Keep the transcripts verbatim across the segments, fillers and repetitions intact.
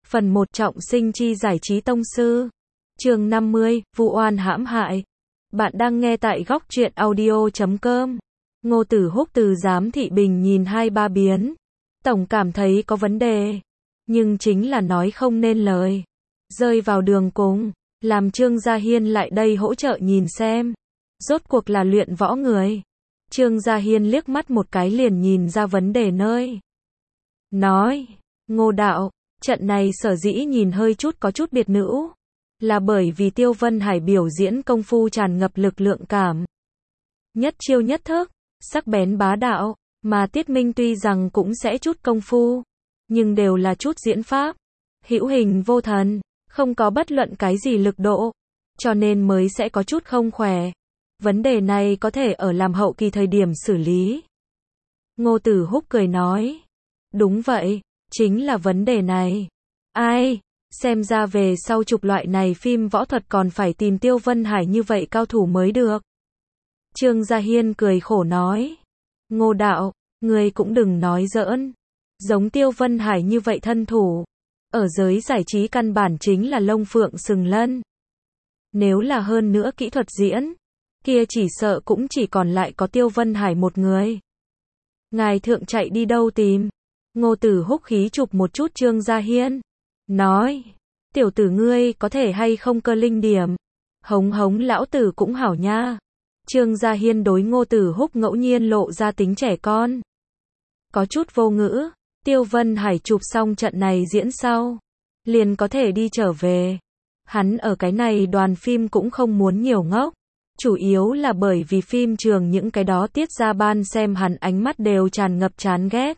Phần một Trọng sinh chi giải trí tông sư. Chương năm mươi, Vu oan hãm hại. Bạn đang nghe tại góc truyện audio chấm com. Ngô Tử Húc từ giám thị bình nhìn hai ba biến. Tổng cảm thấy có vấn đề. Nhưng chính là nói không nên lời. Rơi vào đường cùng. Làm Trương Gia Hiên lại đây hỗ trợ nhìn xem. Rốt cuộc là luyện võ người. Trương Gia Hiên liếc mắt một cái liền nhìn ra vấn đề nơi. Nói, Ngô đạo, trận này sở dĩ nhìn hơi chút có chút biệt nữ, là bởi vì Tiêu Vân Hải biểu diễn công phu tràn ngập lực lượng cảm. Nhất chiêu nhất thức, sắc bén bá đạo, mà Tiết Minh tuy rằng cũng sẽ chút công phu, nhưng đều là chút diễn pháp, hữu hình vô thần, không có bất luận cái gì lực độ, cho nên mới sẽ có chút không khỏe. Vấn đề này có thể ở làm hậu kỳ thời điểm xử lý. Ngô Tử Húc cười nói, đúng vậy, chính là vấn đề này. Ai, xem ra về sau chụp loại này phim võ thuật còn phải tìm Tiêu Vân Hải như vậy cao thủ mới được. Trương Gia Hiên cười khổ nói, Ngô đạo, người cũng đừng nói giỡn. Giống Tiêu Vân Hải như vậy thân thủ, ở giới giải trí căn bản chính là lông phượng sừng lân. Nếu là hơn nữa kỹ thuật diễn, kia chỉ sợ cũng chỉ còn lại có Tiêu Vân Hải một người. Ngài thượng chạy đi đâu tìm? Ngô Tử Húc khí chụp một chút Trương Gia Hiên. Nói, tiểu tử ngươi có thể hay không cơ linh điểm. Hống hống lão tử cũng hảo nha. Trương Gia Hiên đối Ngô Tử Húc ngẫu nhiên lộ ra tính trẻ con. Có chút vô ngữ, Tiêu Vân Hải chụp xong trận này diễn sau, liền có thể đi trở về. Hắn ở cái này đoàn phim cũng không muốn nhiều ngốc. Chủ yếu là bởi vì phim trường những cái đó tiết ra ban xem hắn ánh mắt đều tràn ngập chán ghét.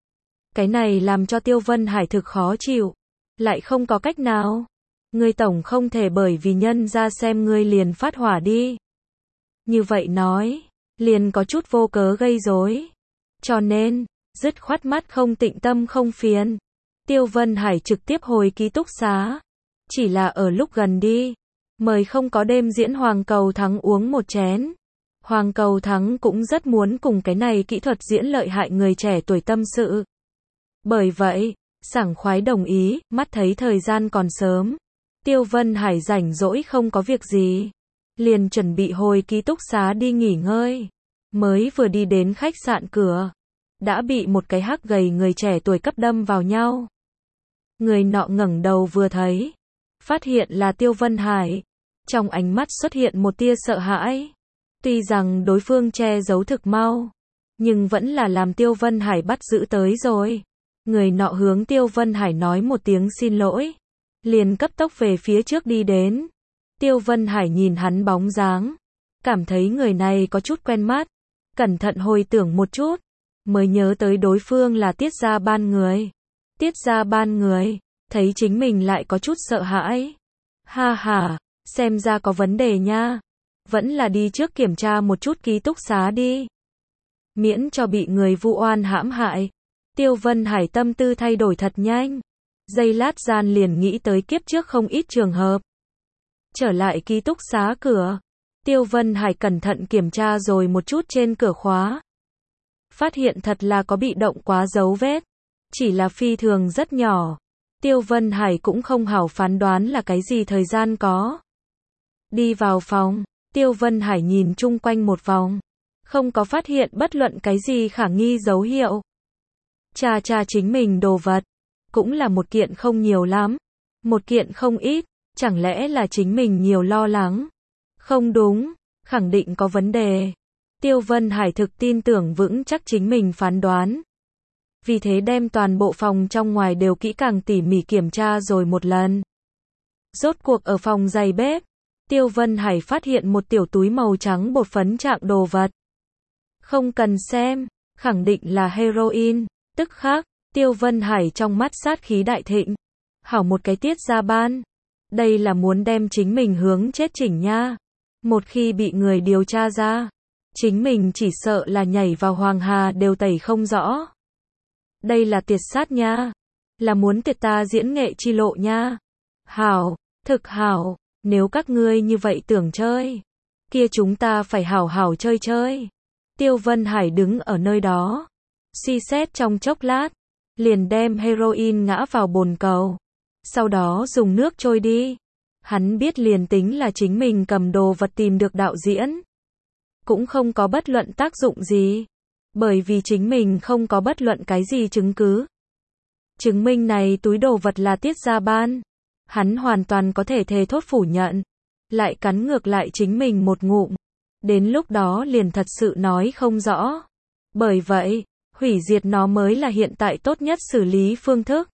Cái này làm cho Tiêu Vân Hải thực khó chịu. Lại không có cách nào. Ngươi tổng không thể bởi vì nhân ra xem ngươi liền phát hỏa đi. Như vậy nói, liền có chút vô cớ gây rối. Cho nên, dứt khoát mắt không tịnh tâm không phiền. Tiêu Vân Hải trực tiếp hồi ký túc xá. Chỉ là ở lúc gần đi, mời không có đêm diễn Hoàng Cầu Thắng uống một chén. Hoàng Cầu Thắng cũng rất muốn cùng cái này kỹ thuật diễn lợi hại người trẻ tuổi tâm sự. Bởi vậy, sảng khoái đồng ý, mắt thấy thời gian còn sớm. Tiêu Vân Hải rảnh rỗi không có việc gì. Liền chuẩn bị hồi ký túc xá đi nghỉ ngơi. Mới vừa đi đến khách sạn cửa. Đã bị một cái hắc gầy người trẻ tuổi cấp đâm vào nhau. Người nọ ngẩng đầu vừa thấy. Phát hiện là Tiêu Vân Hải. Trong ánh mắt xuất hiện một tia sợ hãi. Tuy rằng đối phương che giấu thực mau. Nhưng vẫn là làm Tiêu Vân Hải bắt giữ tới rồi. Người nọ hướng Tiêu Vân Hải nói một tiếng xin lỗi. Liền cấp tốc về phía trước đi đến. Tiêu Vân Hải nhìn hắn bóng dáng. Cảm thấy người này có chút quen mắt. Cẩn thận hồi tưởng một chút. Mới nhớ tới đối phương là Tiết Gia Ban người. Tiết Gia Ban người. Thấy chính mình lại có chút sợ hãi. Ha ha, xem ra có vấn đề nha. Vẫn là đi trước kiểm tra một chút ký túc xá đi. Miễn cho bị người vu oan hãm hại. Tiêu Vân Hải tâm tư thay đổi thật nhanh. Giây lát gian liền nghĩ tới kiếp trước không ít trường hợp. Trở lại ký túc xá cửa. Tiêu Vân Hải cẩn thận kiểm tra rồi một chút trên cửa khóa. Phát hiện thật là có bị động quá dấu vết. Chỉ là phi thường rất nhỏ. Tiêu Vân Hải cũng không hảo phán đoán là cái gì thời gian có. Đi vào phòng, Tiêu Vân Hải nhìn chung quanh một vòng. Không có phát hiện bất luận cái gì khả nghi dấu hiệu. Cha cha chính mình đồ vật. Cũng là một kiện không nhiều lắm. Một kiện không ít. Chẳng lẽ là chính mình nhiều lo lắng? Không đúng. Khẳng định có vấn đề. Tiêu Vân Hải thực tin tưởng vững chắc chính mình phán đoán. Vì thế đem toàn bộ phòng trong ngoài đều kỹ càng tỉ mỉ kiểm tra rồi một lần. Rốt cuộc ở phòng giày bếp, Tiêu Vân Hải phát hiện một tiểu túi màu trắng bột phấn trạng đồ vật. Không cần xem, khẳng định là heroin. Tức khắc, Tiêu Vân Hải trong mắt sát khí đại thịnh. Hảo một cái Tiết Gia Ban. Đây là muốn đem chính mình hướng chết chỉnh nha. Một khi bị người điều tra ra, chính mình chỉ sợ là nhảy vào Hoàng Hà đều tẩy không rõ. Đây là tiệt sát nha. Là muốn tiệt ta diễn nghệ chi lộ nha. Hảo, thực hảo. Nếu các ngươi như vậy tưởng chơi, kia chúng ta phải hảo hảo chơi chơi. Tiêu Vân Hải đứng ở nơi đó. Suy xét trong chốc lát. Liền đem heroin ngã vào bồn cầu. sau đó dùng nước trôi đi. Hắn biết liền tính là chính mình cầm đồ vật tìm được đạo diễn, cũng không có bất luận tác dụng gì, bởi vì chính mình không có bất luận cái gì chứng cứ. Chứng minh này túi đồ vật là Tiết Gia ban. Hắn hoàn toàn có thể thề thốt phủ nhận, lại cắn ngược lại chính mình một ngụm. Đến lúc đó liền thật sự nói không rõ. Bởi vậy, hủy diệt nó mới là hiện tại tốt nhất xử lý phương thức.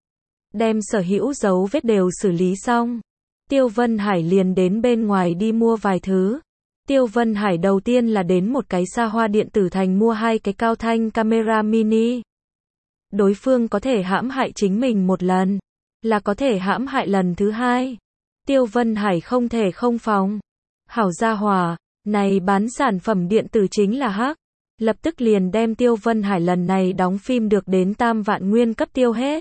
Đem sở hữu dấu vết đều xử lý xong, Tiêu Vân Hải liền đến bên ngoài đi mua vài thứ. Tiêu Vân Hải đầu tiên là đến một cái xa hoa điện tử thành mua hai cái cao thanh camera mini. Đối phương có thể hãm hại chính mình một lần, là có thể hãm hại lần thứ hai. Tiêu Vân Hải không thể không phòng. Hảo gia hỏa, này bán sản phẩm điện tử chính là hắc. Lập tức liền đem Tiêu Vân Hải lần này đóng phim được đến tam vạn nguyên cấp tiêu hết.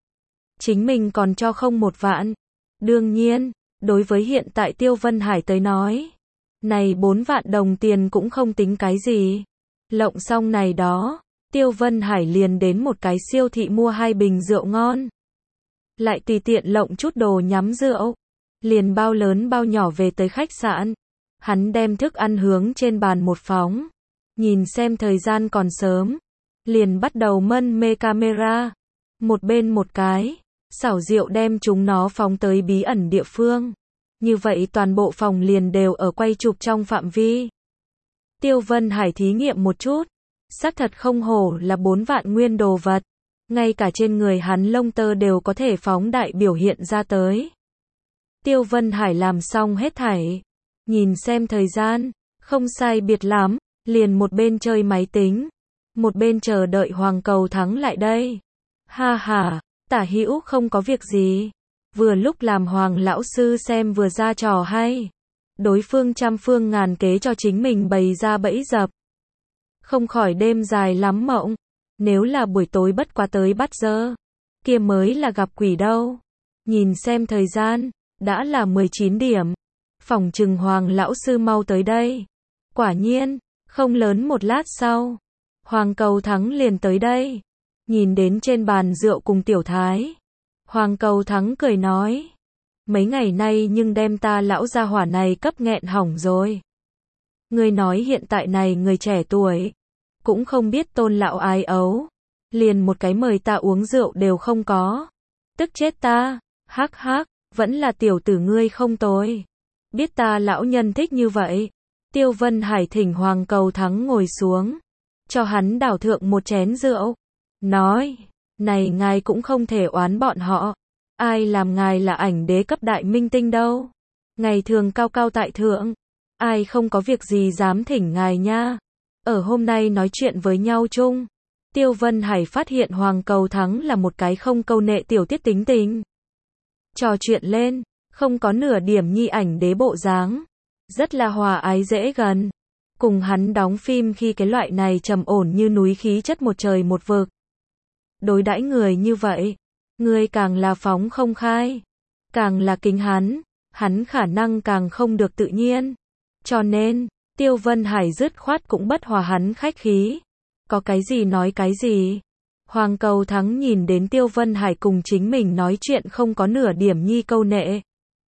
Chính mình còn cho không một vạn. Đương nhiên, đối với hiện tại Tiêu Vân Hải tới nói, này bốn vạn đồng tiền cũng không tính cái gì. Lộng xong này đó, Tiêu Vân Hải liền đến một cái siêu thị mua hai bình rượu ngon. Lại tùy tiện lộng chút đồ nhắm rượu. Liền bao lớn bao nhỏ về tới khách sạn. Hắn đem thức ăn hướng trên bàn một phóng. Nhìn xem thời gian còn sớm. Liền bắt đầu mân mê camera. Một bên một cái. Xảo diệu đem chúng nó phóng tới bí ẩn địa phương. Như vậy toàn bộ phòng liền đều ở quay chụp trong phạm vi. Tiêu Vân Hải thí nghiệm một chút. Xác thật không hổ là bốn vạn nguyên đồ vật. Ngay cả trên người hắn lông tơ đều có thể phóng đại biểu hiện ra tới. Tiêu Vân Hải làm xong hết thảy. Nhìn xem thời gian, không sai biệt lắm, liền một bên chơi máy tính, một bên chờ đợi Hoàng Cầu Thắng lại đây. Ha ha, Tả Hữu không có việc gì. Vừa lúc làm Hoàng lão sư xem vừa ra trò hay. Đối phương trăm phương ngàn kế cho chính mình bày ra bẫy dập. Không khỏi đêm dài lắm mộng. Nếu là buổi tối bất quá tới bắt giờ, kia mới là gặp quỷ đâu. Nhìn xem thời gian, đã là mười chín điểm. Phỏng chừng Hoàng lão sư mau tới đây. Quả nhiên, không lớn một lát sau, Hoàng Cầu Thắng liền tới đây. Nhìn đến trên bàn rượu cùng tiểu thái, Hoàng Cầu Thắng cười nói, mấy ngày nay nhưng đem ta lão gia hỏa này cấp nghẹn hỏng rồi. Ngươi nói hiện tại này người trẻ tuổi, cũng không biết tôn lão ái ấu, liền một cái mời ta uống rượu đều không có. Tức chết ta, hắc hắc, vẫn là tiểu tử ngươi không tồi. Biết ta lão nhân thích như vậy. Tiêu Vân Hải thỉnh Hoàng Cầu Thắng ngồi xuống, cho hắn đảo thượng một chén rượu. Nói, này ngài cũng không thể oán bọn họ. Ai làm ngài là ảnh đế cấp đại minh tinh đâu. Ngày thường cao cao tại thượng, ai không có việc gì dám thỉnh ngài nha. Ở hôm nay nói chuyện với nhau chung, Tiêu Vân Hải phát hiện Hoàng Cầu Thắng là một cái không câu nệ tiểu tiết tính tình. Trò chuyện lên, không có nửa điểm nhi ảnh đế bộ dáng, rất là hòa ái dễ gần. Cùng hắn đóng phim khi cái loại này trầm ổn như núi khí chất một trời một vực. Đối đãi người như vậy, người càng là phóng không khai, càng là kính hắn, hắn khả năng càng không được tự nhiên. Cho nên, Tiêu Vân Hải dứt khoát cũng bất hòa hắn khách khí. Có cái gì nói cái gì. Hoàng Cầu Thắng nhìn đến Tiêu Vân Hải cùng chính mình nói chuyện không có nửa điểm nhi câu nệ.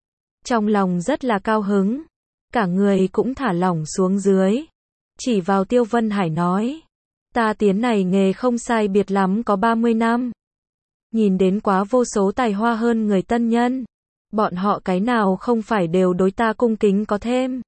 Trong lòng rất là cao hứng. Cả người cũng thả lỏng xuống dưới. Chỉ vào Tiêu Vân Hải nói. Ta tiến này nghề không sai biệt lắm có ba mươi năm. Nhìn đến quá vô số tài hoa hơn người tân nhân. Bọn họ cái nào không phải đều đối ta cung kính có thêm.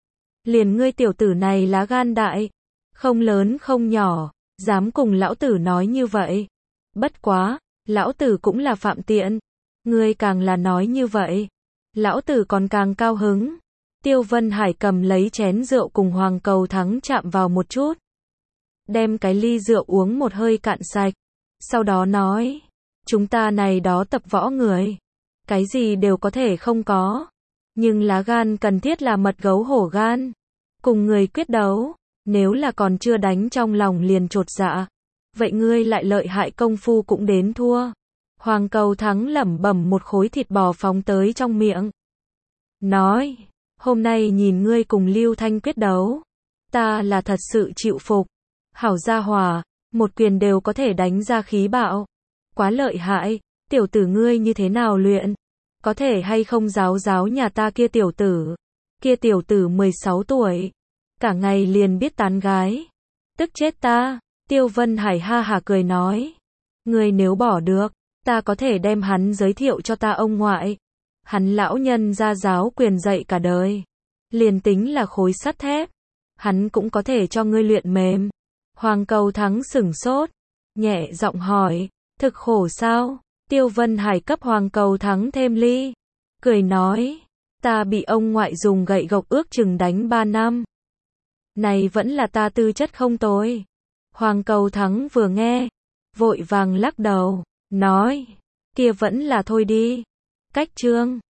Liền ngươi tiểu tử này lá gan đại. Không lớn không nhỏ. Dám cùng lão tử nói như vậy. Bất quá, lão tử cũng là phạm tiện. Ngươi càng là nói như vậy. Lão tử còn càng cao hứng. Tiêu Vân Hải cầm lấy chén rượu cùng Hoàng Cầu Thắng chạm vào một chút. Đem cái ly rượu uống một hơi cạn sạch. Sau đó nói. Chúng ta này đó tập võ người. Cái gì đều có thể không có. Nhưng lá gan cần thiết là mật gấu hổ gan. Cùng người quyết đấu. Nếu là còn chưa đánh trong lòng liền chột dạ. Vậy ngươi lại lợi hại công phu cũng đến thua. Hoàng Cầu Thắng lẩm bẩm một khối thịt bò phóng tới trong miệng. Nói. Hôm nay nhìn ngươi cùng Lưu Thanh quyết đấu. Ta là thật sự chịu phục. Hảo gia hòa. Một quyền đều có thể đánh ra khí bạo. Quá lợi hại. Tiểu tử ngươi như thế nào luyện? Có thể hay không giáo giáo nhà ta kia tiểu tử? Kia tiểu tử mười sáu tuổi. Cả ngày liền biết tán gái. Tức chết ta. Tiêu Vân Hải ha hả cười nói. Ngươi nếu bỏ được, ta có thể đem hắn giới thiệu cho ta ông ngoại. Hắn lão nhân ra giáo quyền dạy cả đời. Liền tính là khối sắt thép. Hắn cũng có thể cho ngươi luyện mềm. Hoàng Cầu Thắng sửng sốt. Nhẹ giọng hỏi. Thực khổ sao? Tiêu Vân Hải cấp Hoàng Cầu Thắng thêm ly. Cười nói. Ta bị ông ngoại dùng gậy gộc ước chừng đánh ba năm. Này vẫn là ta tư chất không tồi. Hoàng Cầu Thắng vừa nghe. Vội vàng lắc đầu. Nói. Kia vẫn là thôi đi. Cách chương.